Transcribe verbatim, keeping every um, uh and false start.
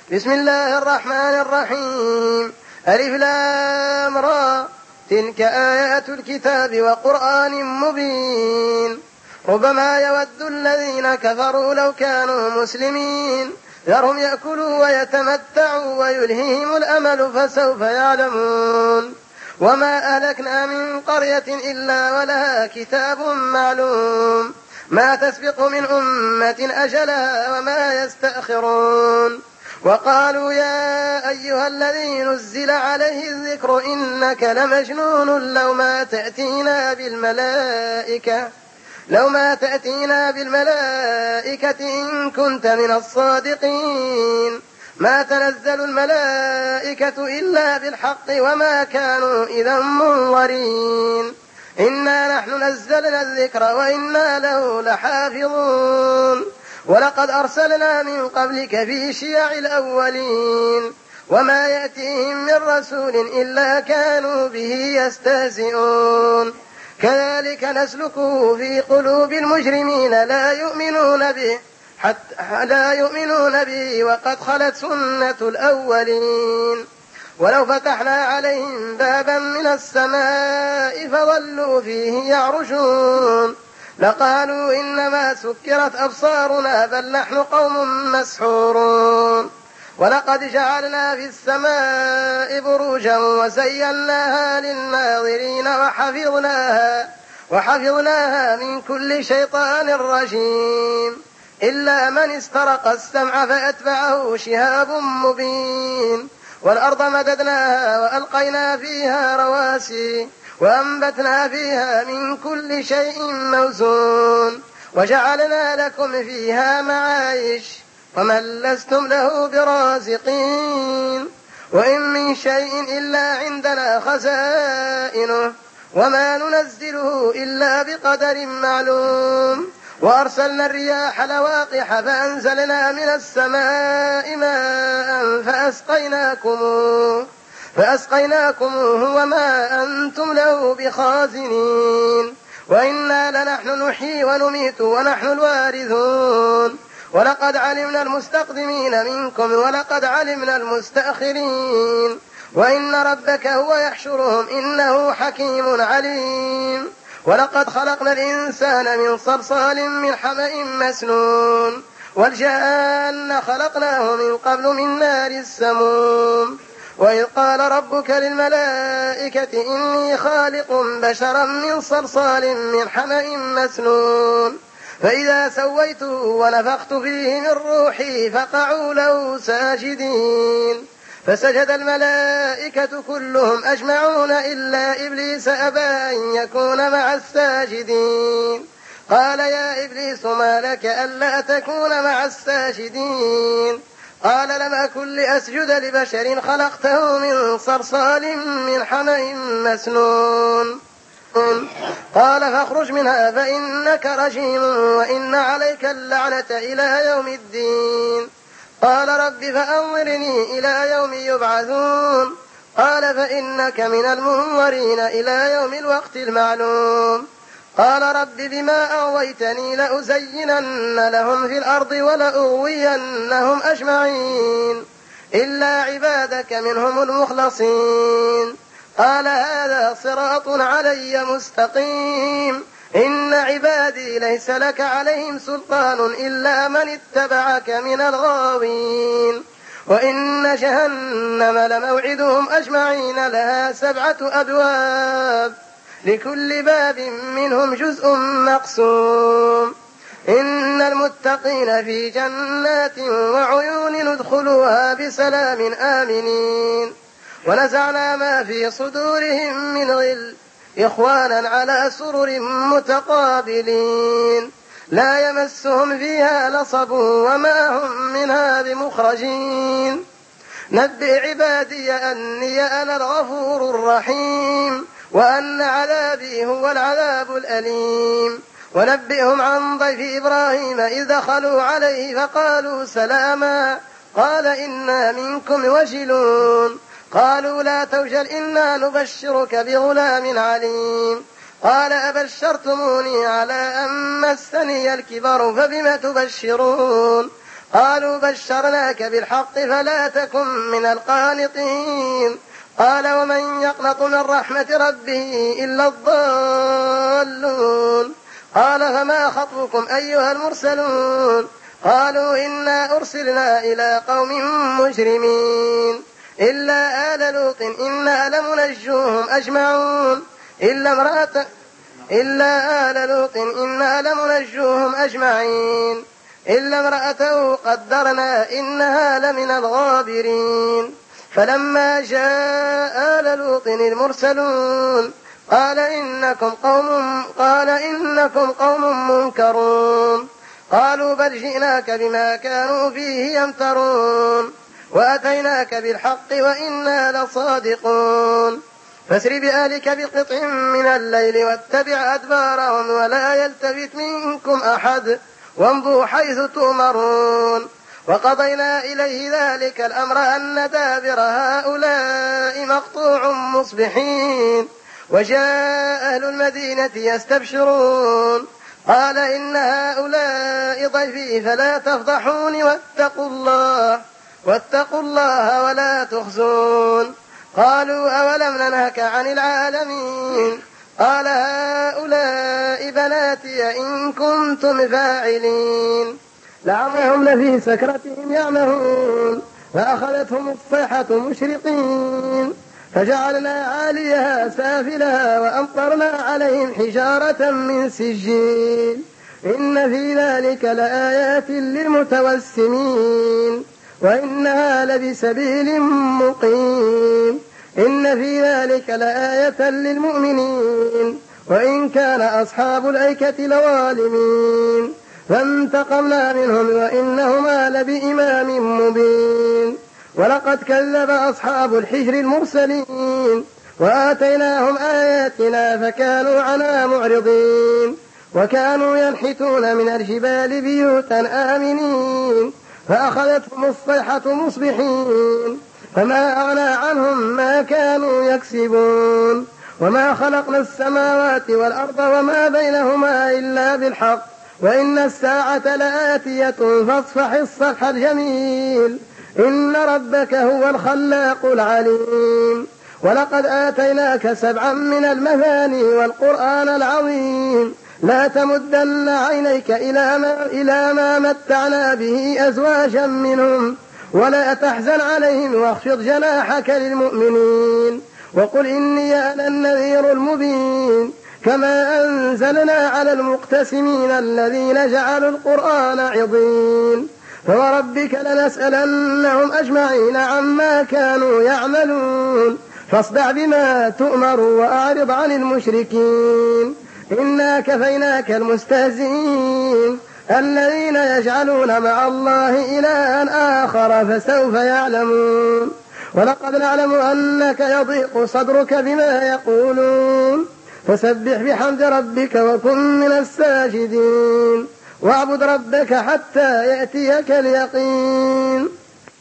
بسم الله الرحمن الرحيم. ألف لام را، تلك آيات الكتاب وقرآن مبين. ربما يود الذين كفروا لو كانوا مسلمين ذرهم يأكلوا ويتمتعوا ويلههم الأمل فسوف يعلمون. وما أهلكنا من قرية إلا ولها كتاب معلوم ما تسبق من أمة أجلها وما يستأخرون. وقالوا يا أيها الذي نزل عليه الذكر إنك لمجنون لو ما تأتينا بالملائكة لو ما تأتينا بالملائكة إن كنت من الصادقين. ما تنزل الملائكة إلا بالحق وما كانوا إذا منظرين. إنا نحن نزلنا الذكر وإنا له لحافظون. ولقد أرسلنا من قبلك في شيع الأولين وما يأتيهم من رسول إلا كانوا به يستهزئون. كذلك نسلكه في قلوب المجرمين لا يؤمنون به حتى لا يؤمنون به وقد خلت سنة الأولين. ولو فتحنا عليهم بابا من السماء فظلوا فيه يعرجون لقالوا إنما سكرت أبصارنا بل نحن قوم مسحورون. ولقد جعلنا في السماء بروجا وزيناها للناظرين وحفظناها, وحفظناها من كل شيطان رجيم إلا من استرق السمع فأتبعه شهاب مبين. والأرض مددناها وألقينا فيها رواسي وأنبتنا فيها من كل شيء موزون وجعلنا لكم فيها معايش ومن لستم له برازقين. وإن من شيء إلا عندنا خزائنه وما ننزله إلا بقدر معلوم. وأرسلنا الرياح لواقح فأنزلنا من السماء ماء فأسقيناكموه فأسقيناكموه وما أنتم له بخازنين. وإنا لنحن نحيي ونميت ونحن الوارثون. ولقد علمنا المستقدمين منكم ولقد علمنا المستأخرين. وإن ربك هو يحشرهم إنه حكيم عليم. ولقد خلقنا الإنسان من صلصال من حمأ مسنون والجان خلقناه من قبل من نار السموم. وإذ قال ربك للملائكة إني خالق بشرا من صلصال من حمأ مسنون فإذا سويته ونفخت فيه من روحي فقعوا له ساجدين. فسجد الملائكة كلهم أجمعون إلا إبليس أبى أن يكون مع الساجدين. قال يا إبليس ما لك ألا تكون مع الساجدين؟ قال لم أكن لأسجد لبشر خلقته من صلصال من حمأ مسنون. قال فاخرج منها فإنك رجيم وإن عليك اللعنة إلى يوم الدين. قال رب فأنظرني إلى يوم يبعثون. قال فإنك من المنظرين إلى يوم الوقت المعلوم. قال رب بما أغويتني لأزينن لهم في الأرض ولأغوينهم أجمعين إلا عبادك منهم المخلصين. قال هذا صراط علي مستقيم إن عبادي ليس لك عليهم سلطان إلا من اتبعك من الغاوين. وإن جهنم لموعدهم أجمعين لها سبعة أبواب لكل باب منهم جزء مقسوم. إن المتقين في جنات وعيون ندخلوها بسلام آمنين. ونزعنا ما في صدورهم من غل إخوانا على سرر متقابلين لا يمسهم فيها نصب وما هم منها بمخرجين. نبئ عبادي أني أنا الغفور الرحيم وأن عذابي هو العذاب الأليم. ونبئهم عن ضيف إبراهيم إذ دخلوا عليه فقالوا سلاما قال إنا منكم وجلون. قالوا لا توجل إنا نبشرك بغلام عليم. قال أبشرتموني على أن مسني الكبر فبم تبشرون؟ قالوا بشرناك بالحق فلا تكن من القانطين قال ومن يقنط من رحمة ربه إلا الضالون قال فما خطبكم أيها المرسلون قالوا إنا أرسلنا إلى قوم مجرمين إلا آل لوط إنا لمنجوهم أجمعون إلا امرأة إلا آل لوط إنا لمنجوهم أجمعين إلا امرأته قدرنا إنها لمن الغابرين فلما جاء آل لوط المرسلون قال إنكم قوم قال إنكم قوم منكرون قالوا بل جئناك بما كانوا فيه يمترون وأتيناك بالحق وإنا لصادقون فاسر بأهلك بقطع من الليل واتبع أدبارهم ولا يلتفت منكم أحد وامضوا حيث تؤمرون وقضينا إليه ذلك الأمر أن دابر هؤلاء مقطوع مصبحين وجاء أهل المدينة يستبشرون قال إن هؤلاء ضيفي فلا تفضحوني واتقوا الله واتقوا الله ولا تخزون قالوا أولم ننهك عن العالمين قال هؤلاء بناتي إن كنتم فاعلين لعلهم لفي سكرتهم يعمهون فأخذتهم الصيحة مشرقين فجعلنا عاليها سافلها وأمطرنا عليهم حجارة من سجيل إن في ذلك لآيات للمتوسمين وإنها لبسبيل مقيم إن في ذلك لآية للمؤمنين وإن كان أصحاب الأيكة لظالمين فانتقمنا منهم وإنهما لبإمام مبين ولقد كذب أصحاب الحجر المرسلين وآتيناهم آياتنا فكانوا عنها معرضين وكانوا ينحتون من الجبال بيوتا آمنين فأخذتهم الصيحة مصبحين فما أغنى عنهم ما كانوا يكسبون وما خلقنا السماوات والأرض وما بينهما إلا بالحق وإن الساعة لآتية فاصفح الصفح الجميل إن ربك هو الخلاق العليم ولقد آتيناك سبعا من المثاني والقرآن العظيم لا تمدن عينيك إلى ما, إلى ما متعنا به أزواجا منهم ولا تحزن عليهم واخفض جناحك للمؤمنين وقل إني أنا النذير المبين كما أنزلنا على المقتسمين الذين جعلوا القرآن عضين فوربك لنسألنهم أجمعين عما كانوا يعملون فاصدع بما تؤمر وأعرض عن المشركين إنا كفيناك المستهزئين الذين يجعلون مع الله إلها آخر فسوف يعلمون ولقد نعلم أنك يضيق صدرك بما يقولون فسبح بحمد ربك وكن من الساجدين واعبد ربك حتى يأتيك اليقين